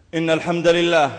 إن الحمد لله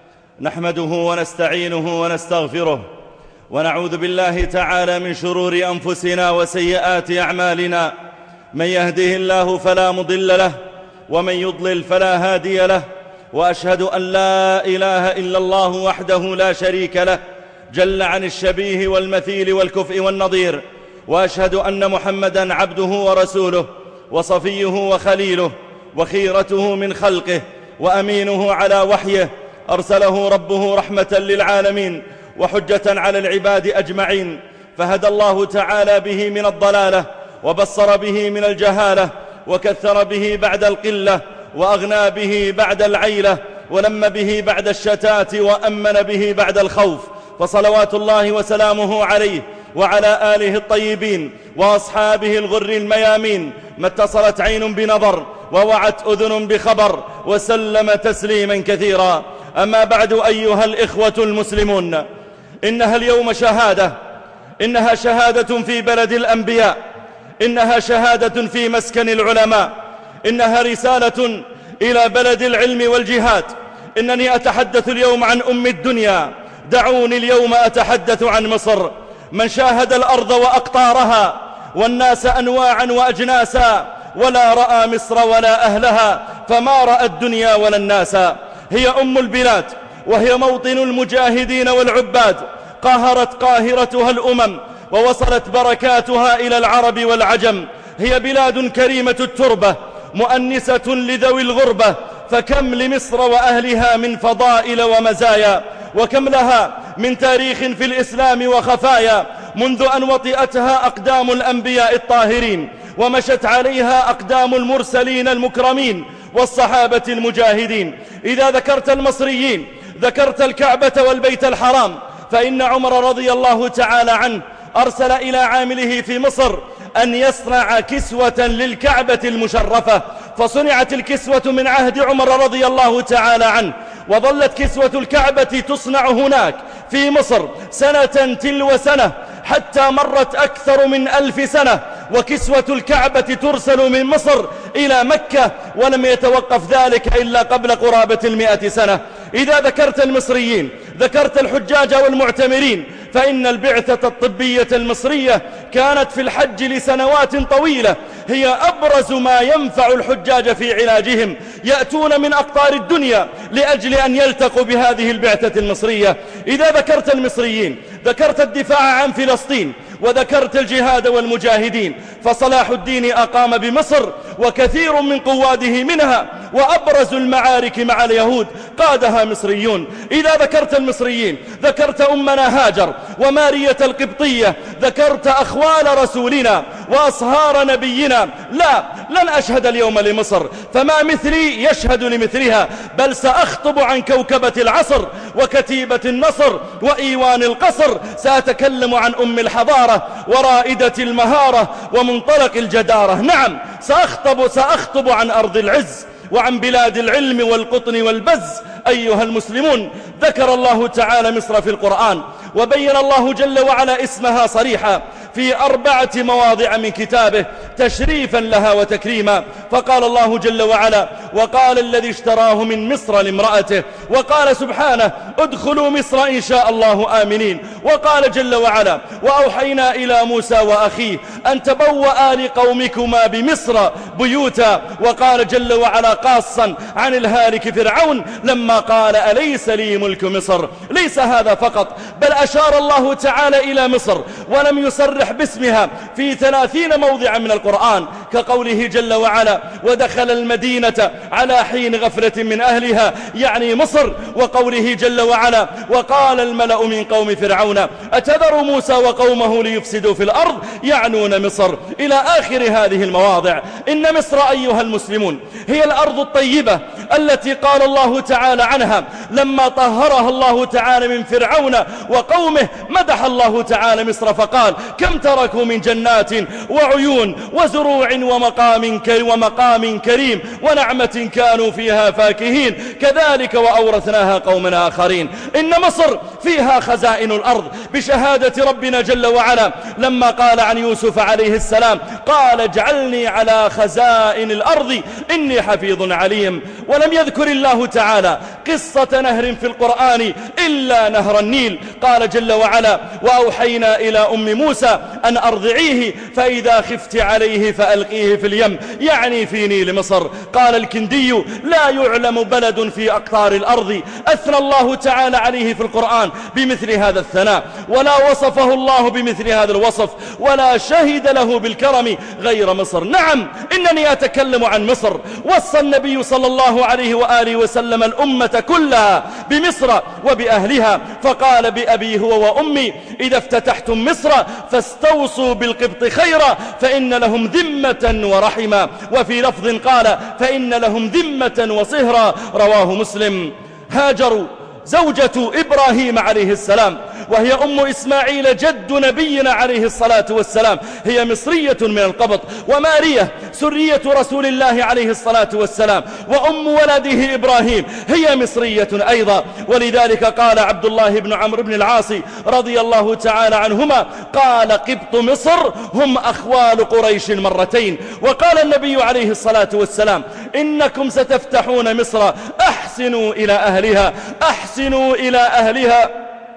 نحمده ونستعينه ونستغفره ونعوذ بالله تعالى من شرور أنفسنا وسيئات أعمالنا. من يهده الله فلا مضل له ومن يضلل فلا هادي له، وأشهد أن لا إله إلا الله وحده لا شريك له جل عن الشبيه والمثيل والكفء والنظير، وأشهد أن محمدًا عبده ورسوله وصفيه وخليله وخيرته من خلقه وأمينه على وحيه، أرسله ربه رحمة للعالمين وحجة على العباد أجمعين، فهدى الله تعالى به من الضلالة وبصر به من الجهالة وكثر به بعد القلة وأغنى به بعد العيلة ولم به بعد الشتات وأمن به بعد الخوف، فصلوات الله وسلامه عليه وعلى آله الطيبين وأصحابه الغر الميامين، ما اتصلت عين بنظر ووعت أذن بخبر وسلم تسليما كثيرا. أما بعد أيها الإخوة المسلمون، إنها اليوم شهادة، إنها شهادة في بلد الأنبياء، إنها شهادة في مسكن العلماء، إنها رسالة إلى بلد العلم والجهاد. إنني أتحدث اليوم عن أم الدنيا، دعوني اليوم أتحدث عن مصر. من شاهد الأرض وأقطارها والناس أنواعا وأجناسا ولا رأى مصر ولا أهلها فما رأى الدنيا ولا الناس. هي أم البلاد وهي موطن المجاهدين والعباد، قاهرت قاهرتها الأمم ووصلت بركاتها إلى العرب والعجم. هي بلاد كريمة التربة مؤنسة لذوي الغربة، فكم لمصر وأهلها من فضائل ومزايا، وكم لها من تاريخ في الإسلام وخفايا، منذ أن وطئتها أقدام الأنبياء الطاهرين ومشت عليها أقدام المرسلين المكرمين والصحابة المجاهدين. إذا ذكرت المصريين ذكرت الكعبة والبيت الحرام، فإن عمر رضي الله تعالى عنه أرسل إلى عامله في مصر أن يصنع كسوة للكعبة المشرفة، فصنعت الكسوة من عهد عمر رضي الله تعالى عنه، وظلت كسوة الكعبة تصنع هناك في مصر سنة تلو سنة حتى مرت أكثر من 1000 سنة، وكسوة الكعبة ترسل من مصر إلى مكة، ولم يتوقف ذلك إلا قبل قرابة 100 سنة. إذا ذكرت المصريين ذكرت الحجاج والمعتمرين، فإن البعثة الطبية المصرية كانت في الحج لسنوات طويلة هي أبرز ما ينفع الحجاج في علاجهم، يأتون من أقطار الدنيا لأجل أن يلتقوا بهذه البعثة المصرية. إذا ذكرت المصريين ذكرت الدفاع عن فلسطين وذكرت الجهاد والمجاهدين، فصلاح الدين أقام بمصر وكثير من قواده منها، وأبرز المعارك مع اليهود قادها مصريون. إذا ذكرت المصريين ذكرت أمنا هاجر ومارية القبطية، ذكرت أخوال رسولنا وأصهار نبينا. لا، لن أشهد اليوم لمصر، فما مثلي يشهد لمثلها، بل سأخطب عن كوكبة العصر وكتيبة النصر وإيوان القصر. سأتكلم عن أم الحضارة ورائدة المهارة ومنطلق الجدارة. نعم، سأخطب عن أرض العز وعن بلاد العلم والقطن والبز. أيها المسلمون، ذكر الله تعالى مصر في القرآن، وبين الله جل وعلا اسمها صريحا في 4 مواضع من كتابه تشريفا لها وتكريما. فقال الله جل وعلا: وقال الذي اشتراه من مصر لامرأته، وقال سبحانه: ادخلوا مصر إن شاء الله آمنين. وقال جل وعلا: وأوحينا إلى موسى وأخيه أن تبوأ لقومكما بمصر بيوتا. وقال جل وعلا قاصا عن الهالك فرعون لما قال: أليس لي ملك مصر. ليس هذا فقط، بل أشار الله تعالى إلى مصر ولم يصرح باسمها في 30 موضعا من القرآن، كقوله جل وعلا: ودخل المدينة على حين غفلة من أهلها، يعني مصر. وقوله جل وعلا: وقال الملأ من قوم فرعون أتذر موسى وقومه ليفسدوا في الأرض، يعنون مصر، إلى آخر هذه المواضع. إن مصر أيها المسلمون هي الأرض الطيبة التي قال الله تعالى عنها لما طهرها الله تعالى من فرعون وقومه، مدح الله تعالى مصر فقال: كم تركوا من جنات وعيون وزروع ومقام كريم ونعمة كانوا فيها فاكهين. كذلك وأورثناها قومنا آخرين. إن مصر فيها خزائن الأرض بشهادة ربنا جل وعلا لما قال عن يوسف عليه السلام قال اجعلني على خزائن الأرض إني حفيظ عليم. ولم يذكر الله تعالى قصة نهر في القرآن إلا نهر النيل. قال جل وعلا وأوحينا إلى أم موسى أن أرضعيه فإذا خفت عليه فألقيه في اليم، يعني في نيل مصر. قال الكندي لا يعلم بلد في أقطار الأرض أثنى الله تعالى عليه في القرآن بمثل هذا الثناء، ولا وصفه الله بمثل هذا الوصف، ولا شهد له بالكرم غير مصر. نعم إنني أتكلم عن مصر. وصى النبي صلى الله عليه وآله وسلم الأمة كلها بمصر وبأهلها، فقال بأبي هو وأمي إذا افتتحتم مصر فاستوصوا بالقبط خيرا فإن لهم ذمة ورحما، وفي لفظ قال فإن لهم ذمة وصهرا، رواه مسلم. هاجر زوجة إبراهيم عليه السلام وهي أم إسماعيل جد نبينا عليه الصلاة والسلام هي مصرية من القبط، ومارية سرية رسول الله عليه الصلاة والسلام وأم ولده إبراهيم هي مصرية أيضا. ولذلك قال عبد الله بن عمرو بن العاص رضي الله تعالى عنهما قال قبط مصر هم أخوال قريش مرتين. وقال النبي عليه الصلاة والسلام إنكم ستفتحون مصر أحسنوا إلى أهلها، أحسنوا إلى أهلها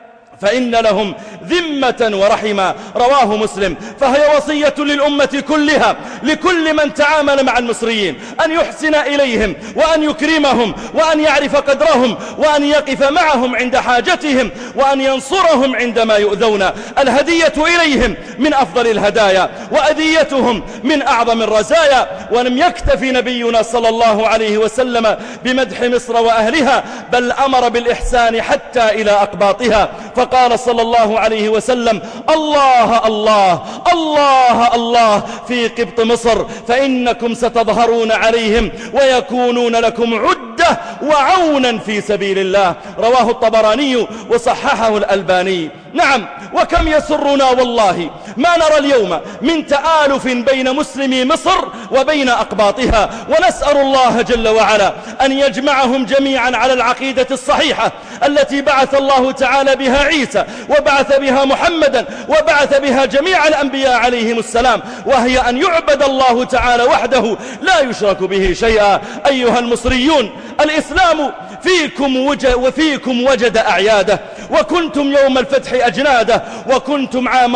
فإن لهم ذمة ورحمة، رواه مسلم. فهي وصية للأمة كلها لكل من تعامل مع المصريين أن يحسن إليهم وأن يكرمهم وأن يعرف قدرهم وأن يقف معهم عند حاجتهم وأن ينصرهم عندما يؤذون. الهدية إليهم من أفضل الهدايا وأذيتهم من أعظم الرزايا. ولم يكتفي نبينا صلى الله عليه وسلم بمدح مصر وأهلها بل أمر بالإحسان حتى إلى أقباطها، فقال صلى الله عليه وسلم الله الله الله الله في قبط مصر فإنكم ستظهرون عليهم ويكونون لكم عدة وعونا في سبيل الله، رواه الطبراني وصححه الألباني. نعم وكم يسرنا والله ما نرى اليوم من تآلف بين مسلمي مصر وبين أقباطها، ونسأل الله جل وعلا أن يجمعهم جميعا على العقيدة الصحيحة التي بعث الله تعالى بها عيسى وبعث بها محمدا وبعث بها جميع الأنبياء عليهم السلام، وهي أن يعبد الله تعالى وحده لا يشرك به شيئا. أيها المصريون الإسلام فيكم وجد أعياده، وكنتم يوم الفتح أجناده، وكنتم عام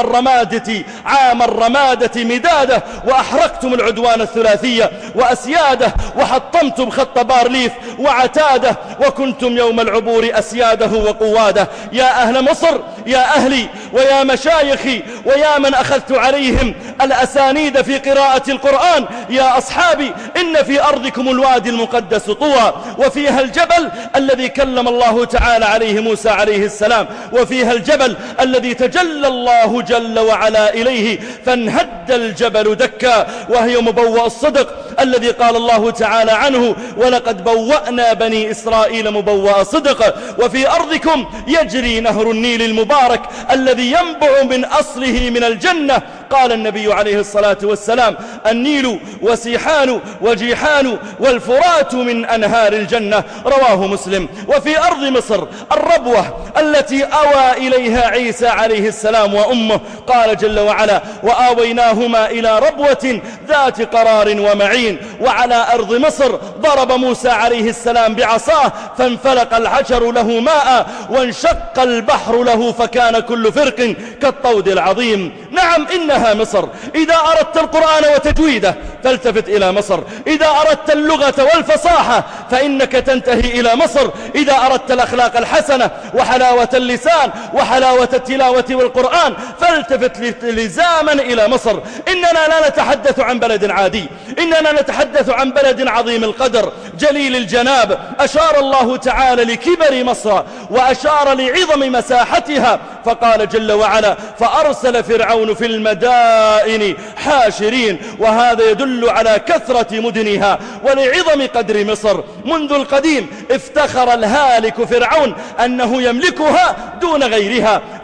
الرمادة مداده، وأحرقتم العدوان الثلاثية وأسياده، وحطمتم خط بارليف وعتاده، وكنتم يوم العبور أسياده وقواده. يا أهل مصر، يا أهلي ويا مشايخي ويا من أخذت عليهم الأسانيد في قراءة القرآن، يا أصحابي إن في أرضكم الوادي المقدس طوى، وفيها الجبل الذي كلم الله تعالى عليه موسى عليه السلام، وفيها الجبل الذي تجلى الله جل وعلا إليه فانهد الجبل دكا، وهي مبوأ الصدق الذي قال الله تعالى عنه ولقد بوأنا بني إسرائيل مبوأ صدق. وفي أرضكم يجري نهر النيل المبارك الذي ينبع من أصله من الجنة. قال النبي عليه الصلاة والسلام النيل وسيحان وجيحان والفرات من أنهار الجنة، رواه مسلم. وفي أرض مصر الربوة التي أوى إليها عيسى عليه السلام وأمه، قال جل وعلا وآويناهما إلى ربوة ذات قرار ومعين. وعلى أرض مصر ضرب موسى عليه السلام بعصاه فانفلق الحجر له ماء وانشق البحر له فكان كل فرق كالطود العظيم. نعم إنها مصر. إذا أردت القرآن وتجويده فالتفت إلى مصر، إذا أردت اللغة والفصاحة فإنك تنتهي إلى مصر، إذا أردت الأخلاق الحسنة وحلاوة اللسان وحلاوة التلاوة والقرآن فالتفت لزاما إلى مصر. إننا لا نتحدث عن بلد عادي، إننا نتحدث عن بلد عظيم القدر جليل الجناب. أشار الله تعالى لكبر مصر وأشار لعظم مساحتها، فقال جل وعلا فأرسل فرعون في المدائن حاشرين، وهذا يدل على كثرة مدنها ولعظم قدر مصر. منذ القديم افتخر الهالك فرعون أنه يملكها دون غيرها،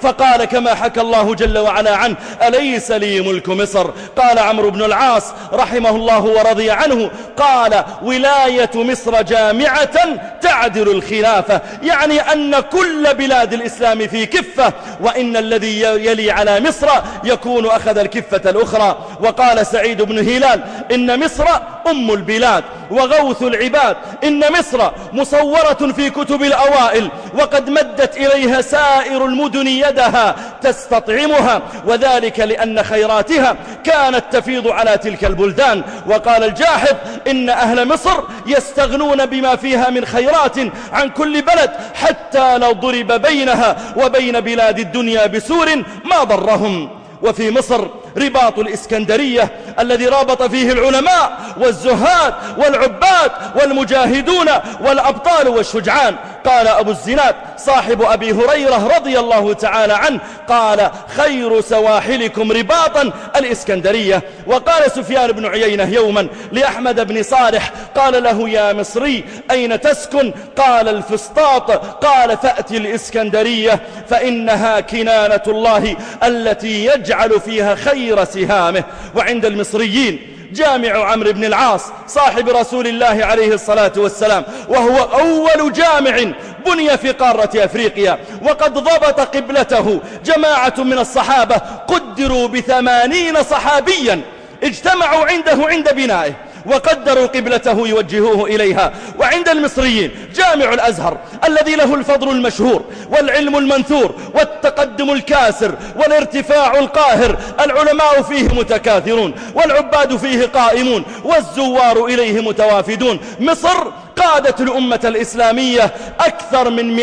فقال كما حكى الله جل وعلا عنه: أليس لي ملك مصر؟ قال عمرو بن العاص رحمه الله ورضي عنه، قال: ولاية مصر جامعة تعدل الخلافة، يعني أن كل بلاد الإسلام في كفة، وإن الذي يلي على مصر يكون أخذ الكفة الأخرى. وقال سعيد بن هلال: إن مصر أم البلاد وغوث العباد، إن مصر مصورة في كتب الأوائل، وقد مدت إليها سائر المدن يدها تستطعمها، وذلك لأن خيراتها كانت تفيض على تلك البلدان. وقال الجاحظ: إن أهل مصر يستغنون بما فيها من خيرات عن كل بلد، حتى لو ضرب بينها وبين بلاد الدنيا بسور ما ضرهم. وفي مصر رباط الإسكندرية الذي رابط فيه العلماء والزهاد والعباد والمجاهدون والأبطال والشجعان. قال أبو الزناد صاحب أبي هريرة رضي الله تعالى عنه، قال: خير سواحلكم رباطا الإسكندرية. وقال سفيان بن عيينة يوما لأحمد بن صالح، قال له: يا مصري أين تسكن؟ قال: الفسطاط. قال: فأتي الإسكندرية فإنها كنانة الله التي يجعل فيها خير سهامه. وعند المصريين جامع عمرو بن العاص صاحب رسول الله عليه الصلاة والسلام، وهو أول جامع بني في قارة أفريقيا، وقد ضبط قبلته جماعة من الصحابة قدروا ب80 صحابيا اجتمعوا عنده عند بنائه، وقدروا قبلته يوجهوه إليها. وعند المصريين جامع الأزهر الذي له الفضل المشهور والعلم المنثور والتقدم الكاسر والارتفاع القاهر، العلماء فيه متكاثرون والعباد فيه قائمون والزوار إليه متوافدون. مصر قادت الأمة الإسلامية أكثر من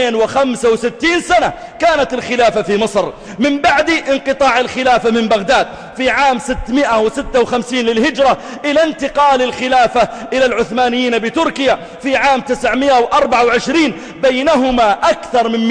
265 سنة كانت الخلافة في مصر، من بعد انقطاع الخلافة من بغداد في عام 656 للهجرة إلى انتقال الخلافة إلى العثمانيين بتركيا في عام 924. بينهما أكثر من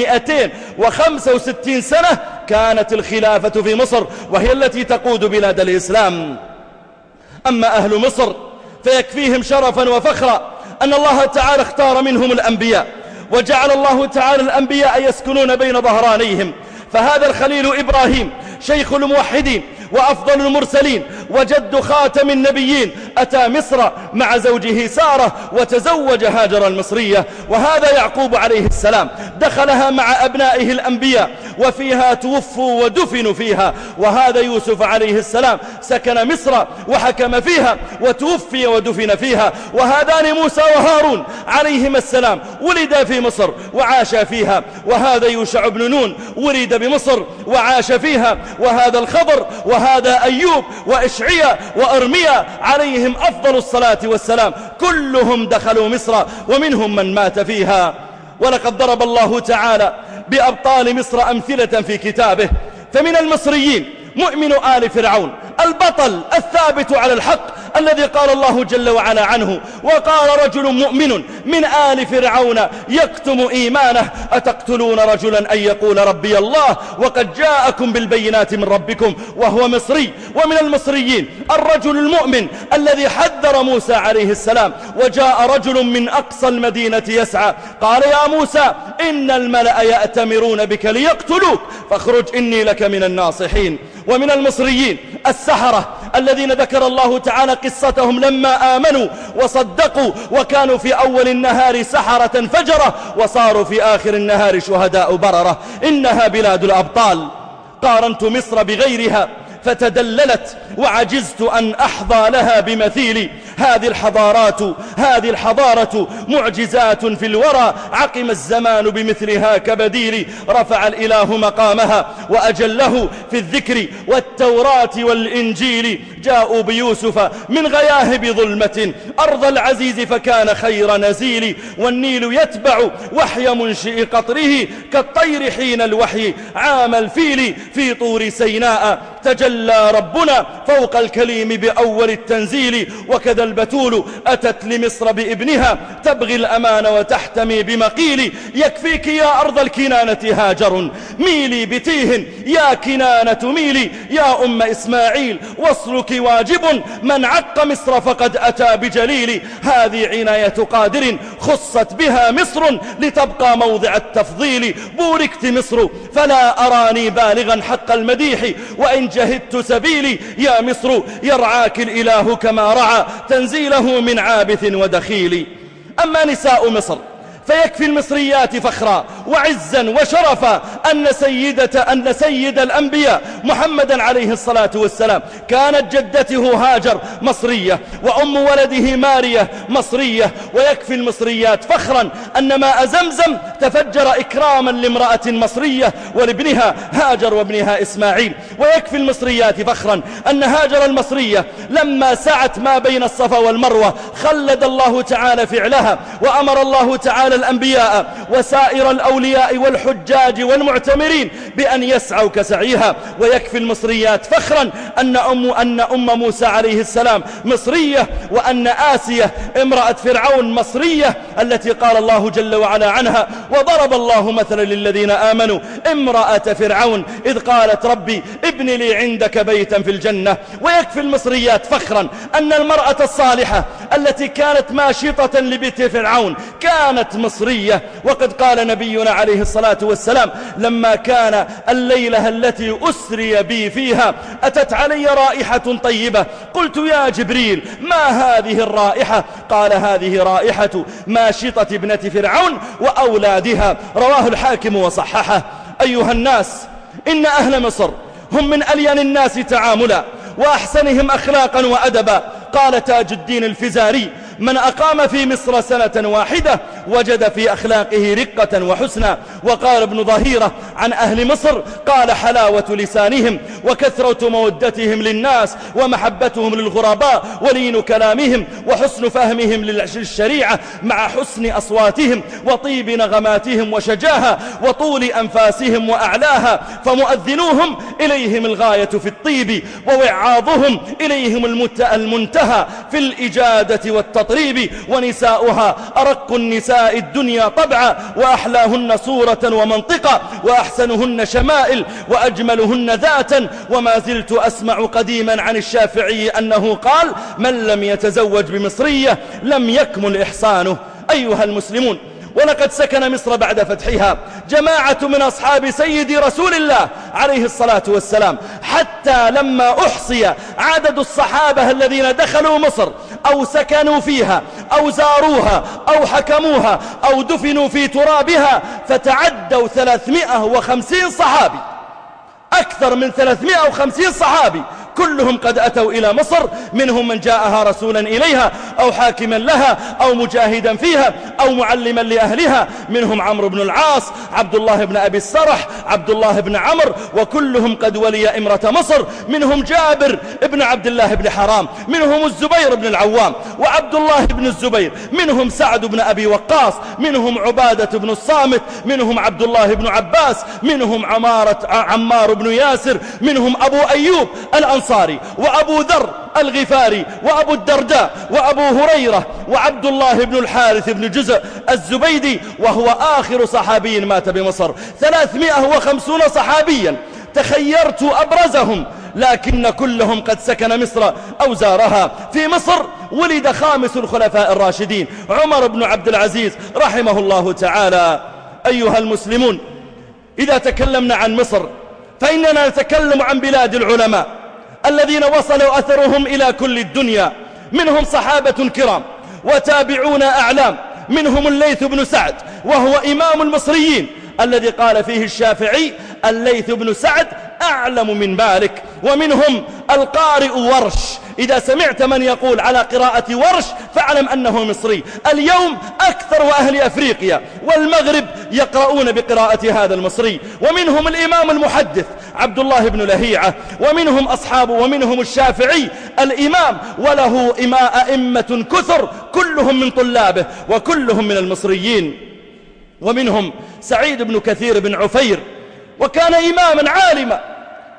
265 سنة كانت الخلافة في مصر، وهي التي تقود بلاد الإسلام. أما أهل مصر فيكفيهم شرفا وفخرا أن الله تعالى اختار منهم الأنبياء، وجعل الله تعالى الأنبياء يسكنون بين ظهرانيهم. فهذا الخليل إبراهيم شيخ الموحدين وأفضل المرسلين وجد خاتم النبيين أتى مصر مع زوجه سارة وتزوج هاجر المصرية. وهذا يعقوب عليه السلام دخلها مع أبنائه الأنبياء وفيها توفوا ودفنوا فيها. وهذا يوسف عليه السلام سكن مصر وحكم فيها وتوفي ودفن فيها. وهذان موسى وهارون عليهما السلام ولدا في مصر وعاشا فيها. وهذا يوشع بن نون ولد بمصر وعاش فيها. وهذا الخضر وهذا أيوب وإشعيا وأرميا عليهم أفضل الصلاة والسلام، كلهم دخلوا مصر ومنهم من مات فيها. ولقد ضرب الله تعالى بأبطال مصر أمثلة في كتابه. فمن المصريين مؤمن آل فرعون البطل الثابت على الحق الذي قال الله جل وعلا عنه: وقال رجل مؤمن من آل فرعون يكتم إيمانه أتقتلون رجلا أن يقول ربي الله وقد جاءكم بالبينات من ربكم. وهو مصري. ومن المصريين الرجل المؤمن الذي حذر موسى عليه السلام، وجاء رجل من أقصى المدينة يسعى قال: يا موسى إن الملأ يأتمرون بك ليقتلوك فاخرج إني لك من الناصحين. ومن المصريين السحرة الذين ذكر الله تعالى قصتهم لما آمنوا وصدقوا وكانوا في أول النهار سحرة فجرة وصاروا في آخر النهار شهداء بررة. إنها بلاد الأبطال. قارنت مصر بغيرها فتدللت وعجزت أن أحظى لها بمثيلي. هذه الحضارة معجزات في الورى عقم الزمان بمثلها كبديل. رفع الإله مقامها وأجله في الذكر والتوراة والإنجيل. جاءوا بيوسف من غياهب ظلمة أرض العزيز فكان خير نزيل. والنيل يتبع وحي منشئ قطره كالطير حين الوحي عام الفيل في طور سيناء. تجلى ربنا فوق الكليم بأول التنزيل. وكذا البتول أتت لمصر بابنها تبغي الأمان وتحتمي بمقيل. يكفيك يا أرض الكنانة هاجر ميلي بتيه يا كنانة ميلي. يا أم إسماعيل وصلك واجب من عق مصر فقد أتى بجليل. هذه عناية قادر خصت بها مصر لتبقى موضع التفضيل. بوركت مصر فلا أراني بالغا حق المديح وإن جهدت سبيلي. يا مصر يرعاك الإله كما رعى تنزيله من عابث ودخيل. أما نساء مصر فيكفي المصريات فخرا وعزا وشرفا أن سيد الأنبياء محمدا عليه الصلاة والسلام كانت جدته هاجر مصرية وأم ولده مارية مصرية. ويكفي المصريات فخرا أن ماء زمزم تفجر إكراما لامرأة مصرية ولابنها هاجر وابنها إسماعيل. ويكفي المصريات فخرا أن هاجر المصرية لما سعت ما بين الصفا والمروة خلد الله تعالى فعلها وأمر الله تعالى الأنبياء وسائر الأولياء والحجاج والمعتمرين بأن يسعوا كسعيها. ويكفي المصريات فخرا أن أم موسى عليه السلام مصرية وأن آسية امرأة فرعون مصرية التي قال الله جل وعلا عنها وضرب الله مثلا للذين آمنوا امرأة فرعون إذ قالت ربي ابن لي عندك بيتا في الجنة. ويكفي المصريات فخرا أن المرأة الصالحة التي كانت ماشطة لبيت فرعون كانت مصرية. وقد قال نبينا عليه الصلاة والسلام لما كان الليلة التي أسري بي فيها أتت علي رائحة طيبة قلت يا جبريل ما هذه الرائحة؟ قال هذه رائحة ماشطة ابنة فرعون وأولادها. رواه الحاكم وصححه. أيها الناس إن أهل مصر هم من ألين الناس تعاملا وأحسنهم أخلاقا وأدبا. قال تاج الدين الفزاري من أقام في مصر سنة واحدة وجد في أخلاقه رقة وحسنا. وقال ابن ظهيرة عن أهل مصر قال حلاوة لسانهم وكثرة مودتهم للناس ومحبتهم للغرباء ولين كلامهم وحسن فهمهم للشريعة مع حسن أصواتهم وطيب نغماتهم وشجاها وطول أنفاسهم وأعلاها. فمؤذنوهم إليهم الغاية في الطيب ووعاظهم إليهم المنتهى في الإجادة والتطريب. ونساؤها أرق النساء الدنيا طبعا وأحلاهن صورة ومنطقة وأحسنهن شمائل وأجملهن ذاتا. وما زلت أسمع قديما عن الشافعي أنه قال من لم يتزوج بمصرية لم يكمل إحسانه. أيها المسلمون ولقد سكن مصر بعد فتحها جماعة من أصحاب سيد رسول الله عليه الصلاة والسلام حتى لما أحصي عدد الصحابة الذين دخلوا مصر أو سكنوا فيها أو زاروها أو حكموها أو دفنوا في ترابها فتعدوا 350 صحابي. أكثر من 350 صحابي كلهم قد أتوا إلى مصر. منهم من جاءها رسولا إليها أو حاكما لها أو مجاهدا فيها أو معلما لأهلها. منهم عمرو بن العاص عبد الله بن أبي السرح عبد الله بن عمرو وكلهم قد ولي إمرة مصر. منهم جابر بن عبد الله بن حرام منهم الزبير بن العوام وعبد الله بن الزبير منهم سعد بن أبي وقاص منهم عبادة بن الصامت منهم عبد الله بن عباس منهم عمار بن ياسر منهم أبو أيوب الأنصاري وأبو ذر الغفاري وأبو الدرداء وأبو هريرة وعبد الله بن الحارث بن جزء الزبيدي وهو آخر صحابي مات بمصر. 350 صحابيا تخيرت أبرزهم لكن كلهم قد سكن مصر أو زارها. في مصر ولد خامس الخلفاء الراشدين عمر بن عبد العزيز رحمه الله تعالى. أيها المسلمون إذا تكلمنا عن مصر فإننا نتكلم عن بلاد العلماء الذين وصلوا أثرهم إلى كل الدنيا. منهم صحابة كرام وتابعون أعلام. منهم الليث بن سعد وهو إمام المصريين الذي قال فيه الشافعي الليث بن سعد أعلم من مالك. ومنهم القارئ ورش. إذا سمعت من يقول على قراءة ورش فاعلم أنه مصري. اليوم أكثر أهل أفريقيا والمغرب يقرؤون بقراءة هذا المصري. ومنهم الإمام المحدث عبد الله بن لهيعة ومنهم أصحابه ومنهم الشافعي الإمام وله أئمة كثر كلهم من طلابه وكلهم من المصريين. ومنهم سعيد بن كثير بن عفير وكان إماما عالما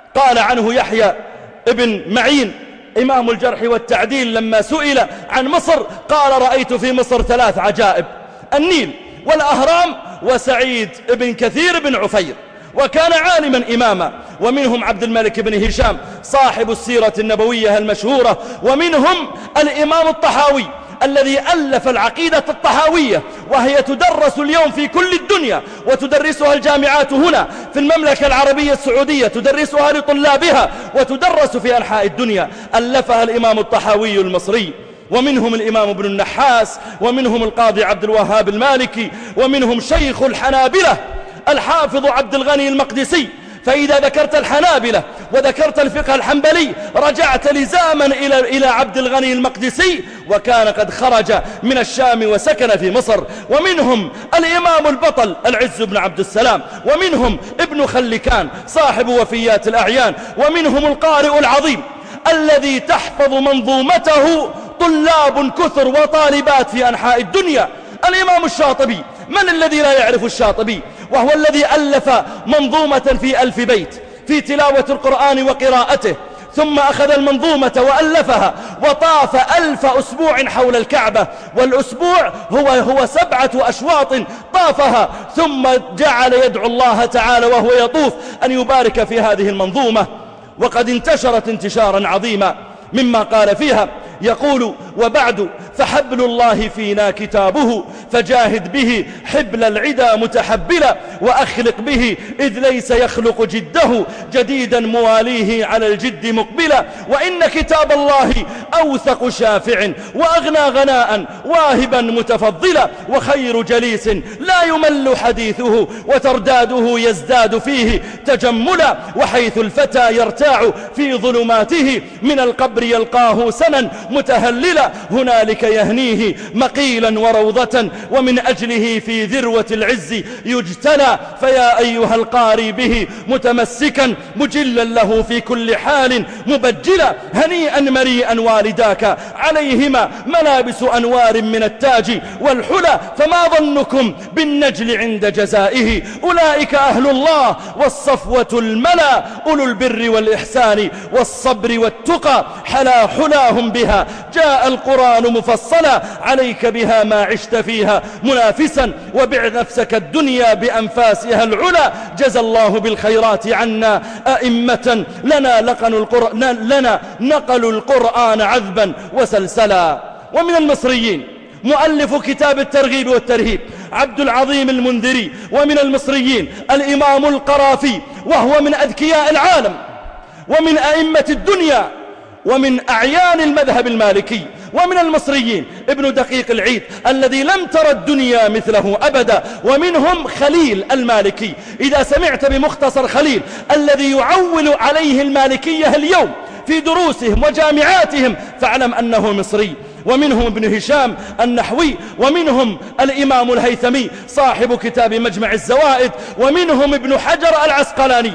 قال عنه يحيى ابن معين إمام الجرح والتعديل لما سئل عن مصر قال: رأيت في مصر 3 عجائب: النيل والأهرام وسعيد بن كثير بن عفير. وكان عالما إماما. ومنهم عبد الملك بن هشام صاحب السيرة النبوية المشهورة. ومنهم الإمام الطحاوي الذي ألف العقيدة الطحاوية، وهي تدرس اليوم في كل الدنيا، وتدرسها الجامعات هنا في المملكة العربية السعودية، تدرسها لطلابها وتدرس في أنحاء الدنيا. ألفها الإمام الطحاوي المصري. ومنهم الإمام ابن النحاس، ومنهم القاضي عبد الوهاب المالكي، ومنهم شيخ الحنابلة الحافظ عبد الغني المقدسي. فإذا ذكرت الحنابلة وذكرت الفقه الحنبلي رجعت لزاما إلى عبد الغني المقدسي، وكان قد خرج من الشام وسكن في مصر. ومنهم الإمام البطل العز بن عبد السلام، ومنهم ابن خلكان صاحب وفيات الأعيان، ومنهم القارئ العظيم الذي تحفظ منظومته طلاب كثر وطالبات في أنحاء الدنيا، الإمام الشاطبي. من الذي لا يعرف الشاطبي؟ وهو الذي ألف منظومة في 1000 بيت في تلاوة القرآن وقراءته، ثم أخذ المنظومة وألفها وطاف 1000 أسبوع حول الكعبة، والأسبوع هو 7 أشواط طافها، ثم جعل يدعو الله تعالى وهو يطوف أن يبارك في هذه المنظومة. وقد انتشرت انتشارا عظيما مما قال فيها، يقول: وبعد فحبل الله فينا كتابه، فجاهد به حبل العدا متحبلا، وأخلق به إذ ليس يخلق جده، جديدا مواليه على الجد مقبلا. وإن كتاب الله أوثق شافع، وأغنى غناء واهبا متفضلا، وخير جليس لا يمل حديثه، وترداده يزداد فيه تجملا. وحيث الفتى يرتاع في ظلماته، من القبر يلقاه سنا متهللا، هنالك يهنيه مقيلا وروضة، ومن أجله في ذروة العز يجتلى. فيا أيها القاري به متمسكا، مجلا له في كل حال مبجلا. هنيئا مريئا والداك، عليهما ملابس أنوار من التاج والحلى. فما ظنكم بالنجل عند جزائه، أولئك أهل الله والصفوة الملا، أولو البر والإحسان والصبر والتقى، حلا حلاهم بها جاء القرآن مفصلا. عليك بها ما عشت فيها منافسا، وبع نفسك الدنيا بأنفاسها العلا. جزى الله بالخيرات عنا أئمة لنا نقلوا القرآن عذبا وسلسلا. ومن المصريين مؤلف كتاب الترغيب والترهيب عبد العظيم المنذري. ومن المصريين الإمام القرافي، وهو من أذكياء العالم ومن أئمة الدنيا ومن أعيان المذهب المالكي. ومن المصريين ابن دقيق العيد الذي لم ترى الدنيا مثله أبدا. ومنهم خليل المالكي. إذا سمعت بمختصر خليل الذي يعول عليه المالكية اليوم في دروسهم وجامعاتهم فاعلم أنه مصري. ومنهم ابن هشام النحوي، ومنهم الإمام الهيثمي صاحب كتاب مجمع الزوائد، ومنهم ابن حجر العسقلاني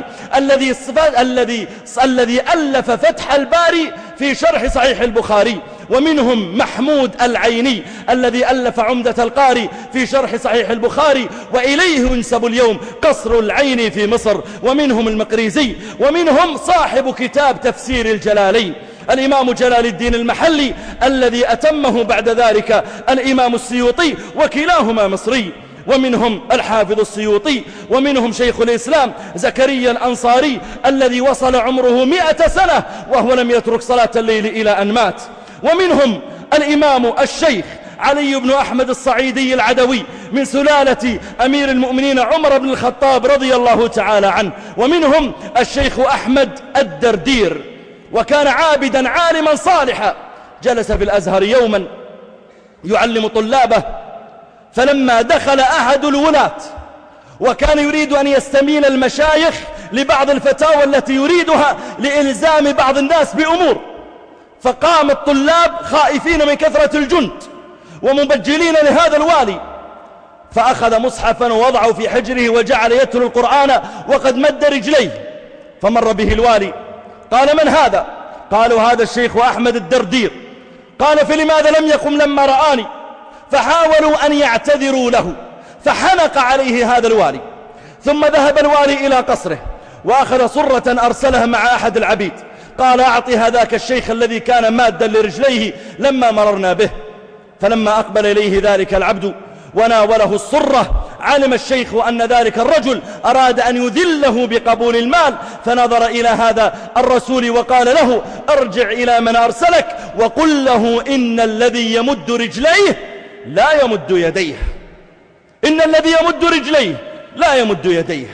الذي ألف فتح الباري في شرح صحيح البخاري. ومنهم محمود العيني الذي ألف عمدة القاري في شرح صحيح البخاري، وإليه ينسب اليوم قصر العين في مصر. ومنهم المقريزي، ومنهم صاحب كتاب تفسير الجلالين الإمام جلال الدين المحلي الذي أتمه بعد ذلك الإمام السيوطي، وكلاهما مصري. ومنهم الحافظ السيوطي، ومنهم شيخ الإسلام زكريا الأنصاري الذي وصل عمره 100 سنة وهو لم يترك صلاة الليل إلى أن مات. ومنهم الإمام الشيخ علي بن أحمد الصعيدي العدوي من سلالة أمير المؤمنين عمر بن الخطاب رضي الله تعالى عنه. ومنهم الشيخ أحمد الدردير، وكان عابدا عالما صالحا، جلس في الأزهر يوما يعلم طلابه، فلما دخل أحد الولاة وكان يريد أن يستميل المشايخ لبعض الفتاوى التي يريدها لإلزام بعض الناس بأمور، فقام الطلاب خائفين من كثرة الجند ومبجلين لهذا الوالي، فأخذ مصحفا ووضعه في حجره وجعل يتلو القرآن وقد مد رجليه، فمر به الوالي قال: من هذا؟ قالوا: هذا الشيخ أحمد الدردير. قال: فلماذا لم يقم لما رآني؟ فحاولوا أن يعتذروا له، فحنق عليه هذا الوالي. ثم ذهب الوالي إلى قصره وأخذ صرة أرسلها مع أحد العبيد، قال أعطي هذاك الشيخ الذي كان مادا لرجليه لما مررنا به. فلما أقبل إليه ذلك العبد وناوله الصرة، علم الشيخ أن ذلك الرجل أراد أن يذله بقبول المال، فنظر إلى هذا الرسول وقال له ارجع إلى من أرسلك وقل له إن الذي يمد رجليه لا يمد يديه، إن الذي يمد رجليه لا يمد يديه.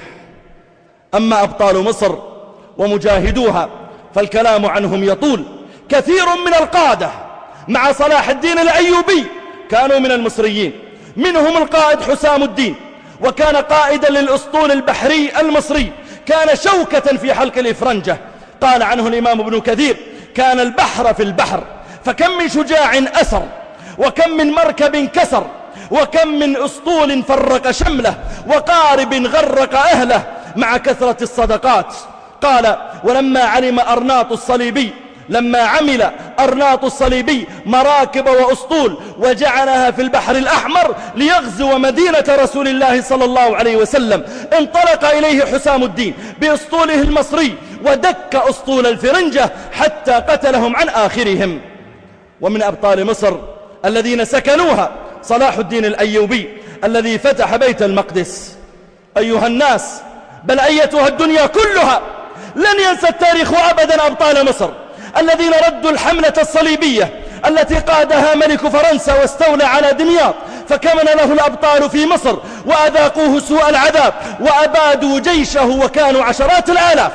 أما أبطال مصر ومجاهدوها فالكلام عنهم يطول. كثير من القادة مع صلاح الدين الأيوبي كانوا من المصريين، منهم القائد حسام الدين، وكان قائدا للأسطول البحري المصري، كان شوكة في حلق الإفرنجة. قال عنه الإمام ابن كثير كان البحر في البحر، فكم من شجاع أسر، وكم من مركب كسر، وكم من أسطول فرق شمله، وقارب غرق أهله مع كثرة الصدقات. قال ولما علم أرناط الصليبي، لما عمل أرناط الصليبي مراكب وأسطول وجعلها في البحر الأحمر ليغزو مدينة رسول الله صلى الله عليه وسلم، انطلق إليه حسام الدين بأسطوله المصري ودك أسطول الفرنجة حتى قتلهم عن آخرهم. ومن أبطال مصر الذين سكنوها صلاح الدين الأيوبي الذي فتح بيت المقدس. أيها الناس، بل أيتها الدنيا كلها، لن ينسى التاريخ أبدا أبطال مصر الذين ردوا الحملة الصليبية التي قادها ملك فرنسا واستولى على دمياط، فكمن له الأبطال في مصر وأذاقوه سوء العذاب وأبادوا جيشه وكانوا عشرات الآلاف.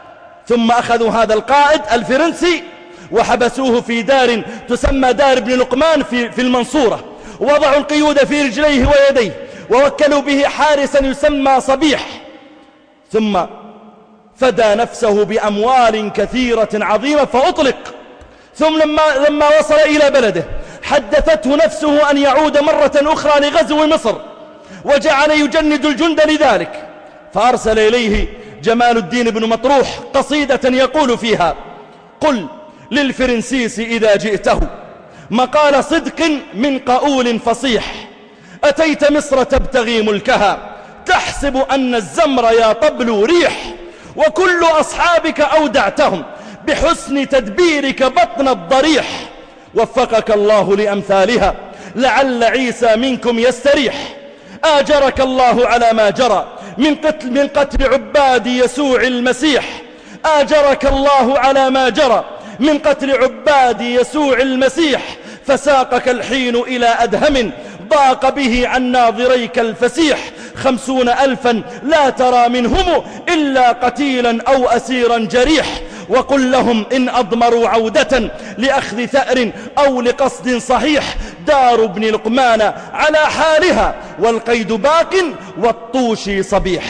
ثم أخذوا هذا القائد الفرنسي وحبسوه في دار تسمى دار ابن لقمان في المنصورة، ووضعوا القيود في رجليه ويديه، ووكلوا به حارسا يسمى صبيح، ثم فدى نفسه بأموال كثيرة عظيمة فأطلق. ثم لما وصل إلى بلده حدثته نفسه أن يعود مرة أخرى لغزو مصر، وجعل يجند الجند لذلك، فأرسل إليه جمال الدين بن مطروح قصيدة يقول فيها: قل للفرنسيس إذا جئته مقال صدق من قؤول فصيح، أتيت مصر تبتغي ملكها، تحسب أن الزمر يا طبل ريح، وكل أصحابك أودعتهم بحسن تدبيرك بطن الضريح، وفقك الله لأمثالها لعل عيسى منكم يستريح، آجرك الله على ما جرى من قتل عباد يسوع المسيح، آجرك الله على ما جرى من قتل عباد يسوع المسيح، فساقك الحين إلى أدهم ضاق به عن ناظريك الفسيح، 50,000 لا ترى منهم إلا قتيلا أو أسيرا جريح، وقل لهم إن أضمروا عودة لأخذ ثأر أو لقصد صحيح، دار ابن لقمان على حالها والقيد باق والطوشي صبيح.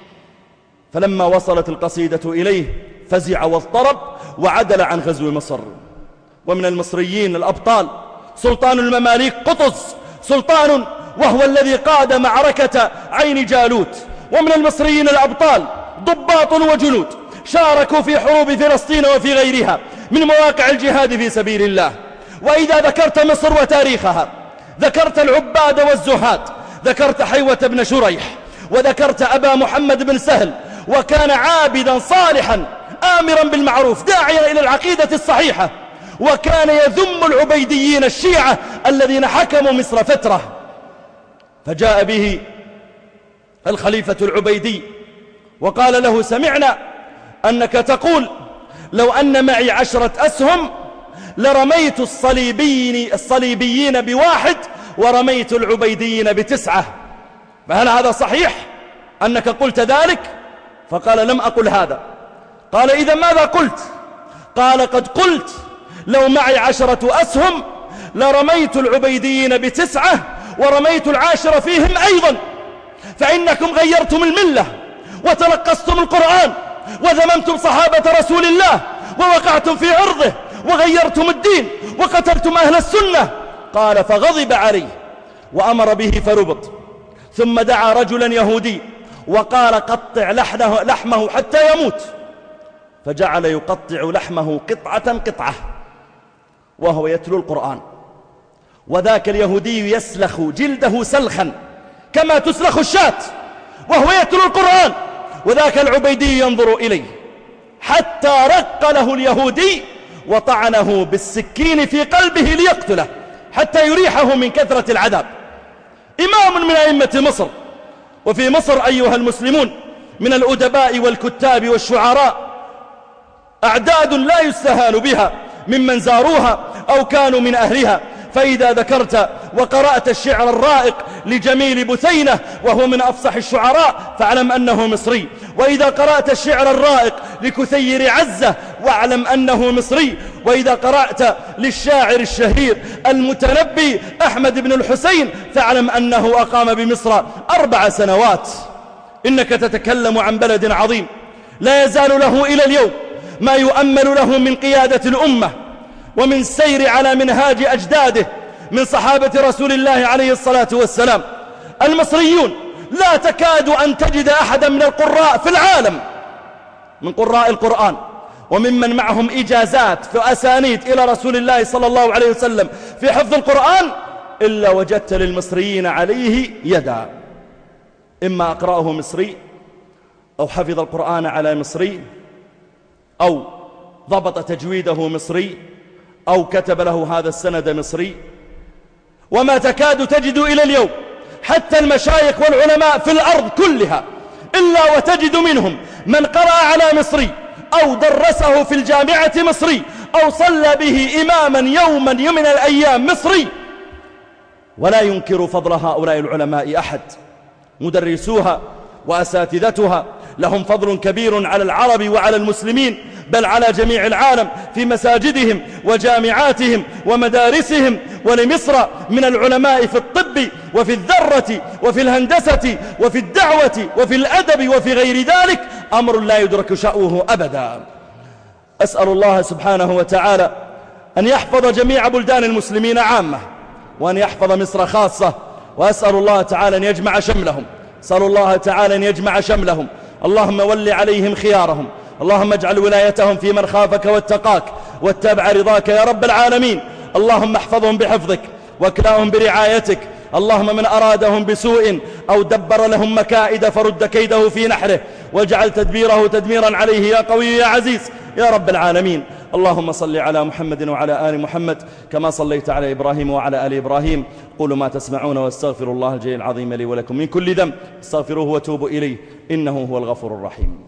فلما وصلت القصيدة إليه فزع واضطرب وعدل عن غزو مصر. ومن المصريين الأبطال سلطان المماليك قطز، سلطان وهو الذي قاد معركة عين جالوت. ومن المصريين الأبطال ضباط وجنود شاركوا في حروب فلسطين وفي غيرها من مواقع الجهاد في سبيل الله. وإذا ذكرت مصر وتاريخها ذكرت العباد والزهاد، ذكرت حيوة بن شريح، وذكرت أبا محمد بن سهل، وكان عابدا صالحا آمرا بالمعروف داعيا إلى العقيدة الصحيحة، وكان يذم العبيديين الشيعة الذين حكموا مصر فترة. فجاء به الخليفة العبيدي وقال له: سمعنا أنك تقول لو أن معي 10 أسهم لرميت الصليبيين ب1 ورميت العبيديين ب9، فهل هذا صحيح أنك قلت ذلك؟ فقال: لم أقل هذا. قال: إذا ماذا قلت؟ قال: قد قلت لو معي 10 أسهم لرميت العبيديين ب9 ورميت العاشر فيهم أيضا، فإنكم غيرتم الملة وتنقصتم القرآن وذممتم صحابة رسول الله ووقعتم في عرضه وغيرتم الدين وقتلتم أهل السنة. قال: فغضب عليه وأمر به فربط، ثم دعا رجلا يهودي وقال: قطع لحمه حتى يموت، فجعل يقطع لحمه قطعة قطعة وهو يتلو القرآن، وذاك اليهودي يسلخ جلده سلخا كما تسلخ الشاة وهو يتلو القرآن، وذاك العبيدي ينظر إليه، حتى رق له اليهودي وطعنه بالسكين في قلبه ليقتله حتى يريحه من كثرة العذاب. إمام من أئمة مصر. وفي مصر أيها المسلمون من الأدباء والكتاب والشعراء أعداد لا يستهان بها ممن زاروها أو كانوا من أهلها. فإذا ذكرت وقرأت الشعر الرائق لجميل بثينة وهو من أفصح الشعراء فاعلم أنه مصري، وإذا قرأت الشعر الرائق لكثير عزة واعلم أنه مصري، وإذا قرأت للشاعر الشهير المتنبي أحمد بن الحسين فاعلم أنه أقام بمصر 4 سنوات. إنك تتكلم عن بلد عظيم لا يزال له إلى اليوم ما يؤمل له من قيادة الأمة ومن سير على منهاج أجداده من صحابة رسول الله عليه الصلاة والسلام. المصريون لا تكاد أن تجد أحدا من القراء في العالم من قراء القرآن وممن معهم إجازات في أسانيد إلى رسول الله صلى الله عليه وسلم في حفظ القرآن إلا وجدت للمصريين عليه يدا، إما أقرأه مصري أو حفظ القرآن على مصري أو ضبط تجويده مصري أو كتب له هذا السند مصري. وما تكاد تجد إلى اليوم حتى المشايخ والعلماء في الأرض كلها إلا وتجد منهم من قرأ على مصري أو درسه في الجامعة مصري أو صلى به إماما يوما من الأيام مصري. ولا ينكر فضل هؤلاء العلماء أحد، مدرسوها وأساتذتها لهم فضل كبير على العرب وعلى المسلمين بل على جميع العالم في مساجدهم وجامعاتهم ومدارسهم. ولمصر من العلماء في الطب وفي الذرة وفي الهندسة وفي الدعوة وفي الأدب وفي غير ذلك أمر لا يدرك شأوه أبدا. أسأل الله سبحانه وتعالى أن يحفظ جميع بلدان المسلمين عامة وأن يحفظ مصر خاصة، وأسأل الله تعالى أن يجمع شملهم. أسأل الله تعالى أن يجمع شملهم. اللهم ول عليهم خيارهم، اللهم اجعل ولايتهم في من خافك واتقاك واتبع رضاك يا رب العالمين. اللهم احفظهم بحفظك واكلاهم برعايتك. اللهم من أرادهم بسوء أو دبر لهم مكائد فرد كيده في نحره واجعل تدبيره تدميرا عليه يا قوي يا عزيز يا رب العالمين. اللهم صل على محمد وعلى آل محمد كما صليت على إبراهيم وعلى آل إبراهيم. قولوا ما تسمعون واستغفر الله الجليل العظيم لي ولكم من كل ذنب استغفروه وتوبوا إليه إنه هو الغفور الرحيم.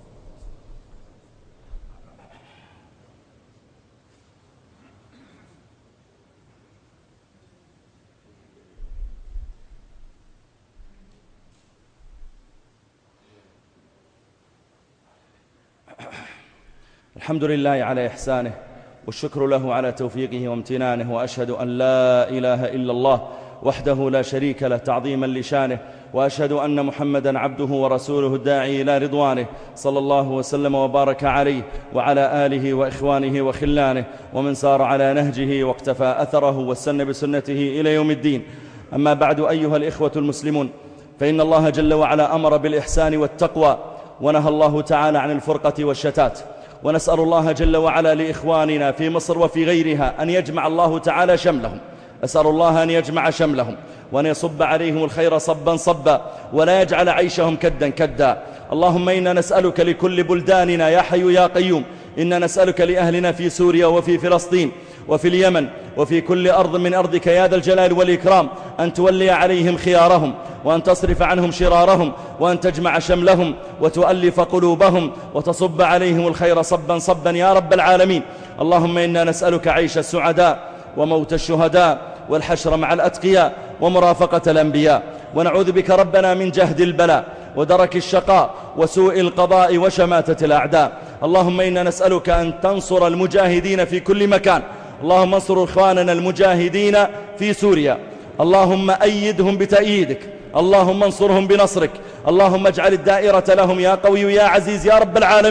الحمد لله على إحسانه والشكر له على توفيقه وامتنانه، وأشهد أن لا إله إلا الله وحده لا شريك له تعظيما لشانه، وأشهد أن محمدا عبده ورسوله الداعي إلى رضوانه صلى الله وسلم وبارك عليه وعلى آله وإخوانه وخلانه ومن سار على نهجه واقتفى أثره واستنى بسنته إلى يوم الدين. أما بعد أيها الإخوة المسلمون، فإن الله جل وعلا أمر بالإحسان والتقوى ونهى الله تعالى عن الفرقة والشتات، ونسأل الله جل وعلا لإخواننا في مصر وفي غيرها أن يجمع الله تعالى شملهم. أسأل الله أن يجمع شملهم وأن يصب عليهم الخير صبا صبا ولا يجعل عيشهم كدا كدا. اللهم إنا نسألك لكل بلداننا يا حي يا قيوم، إنا نسألك لأهلنا في سوريا وفي فلسطين وفي اليمن وفي كل أرض من أرضك يا ذا الجلال والإكرام أن تولي عليهم خيارهم وأن تصرف عنهم شرارهم وأن تجمع شملهم وتؤلف قلوبهم وتصب عليهم الخير صبا صبا يا رب العالمين. اللهم إنا نسألك عيش السعداء وموت الشهداء والحشر مع الأتقياء ومرافقة الأنبياء، ونعوذ بك ربنا من جهد البلاء ودرك الشقاء وسوء القضاء وشماتة الأعداء. اللهم إنا نسألك أن تنصر المجاهدين في كل مكان. اللهم انصر إخواننا المجاهدين في سوريا، اللهم أيدهم بتأييدك، اللهم انصرهم بنصرك، اللهم اجعل الدائرة لهم يا قوي يا عزيز يا رب العالمين.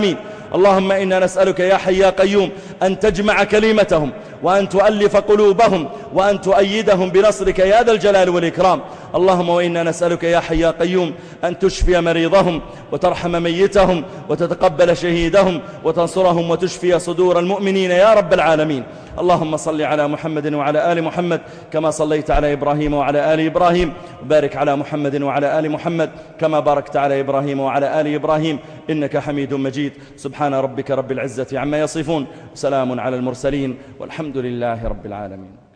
اللهم إنا نسألك يا حي يا قيوم أن تجمع كلمتهم وأن تؤلف قلوبهم وأن تؤيدهم بنصرك يا ذا الجلال والإكرام. اللهم وإنا نسألك يا حي يا قيوم أن تشفي مريضهم وترحم ميتهم وتتقبل شهيدهم وتنصرهم وتشفي صدور المؤمنين يا رب العالمين. اللهم صل على محمد وعلى آل محمد كما صليت على إبراهيم وعلى آل إبراهيم، وبارك على محمد وعلى آل محمد كما باركت على إبراهيم وعلى آل إبراهيم إنك حميد مجيد. سبحان ربك رب العزة عما يصفون، سلام على المرسلين والحمد لله رب العالمين.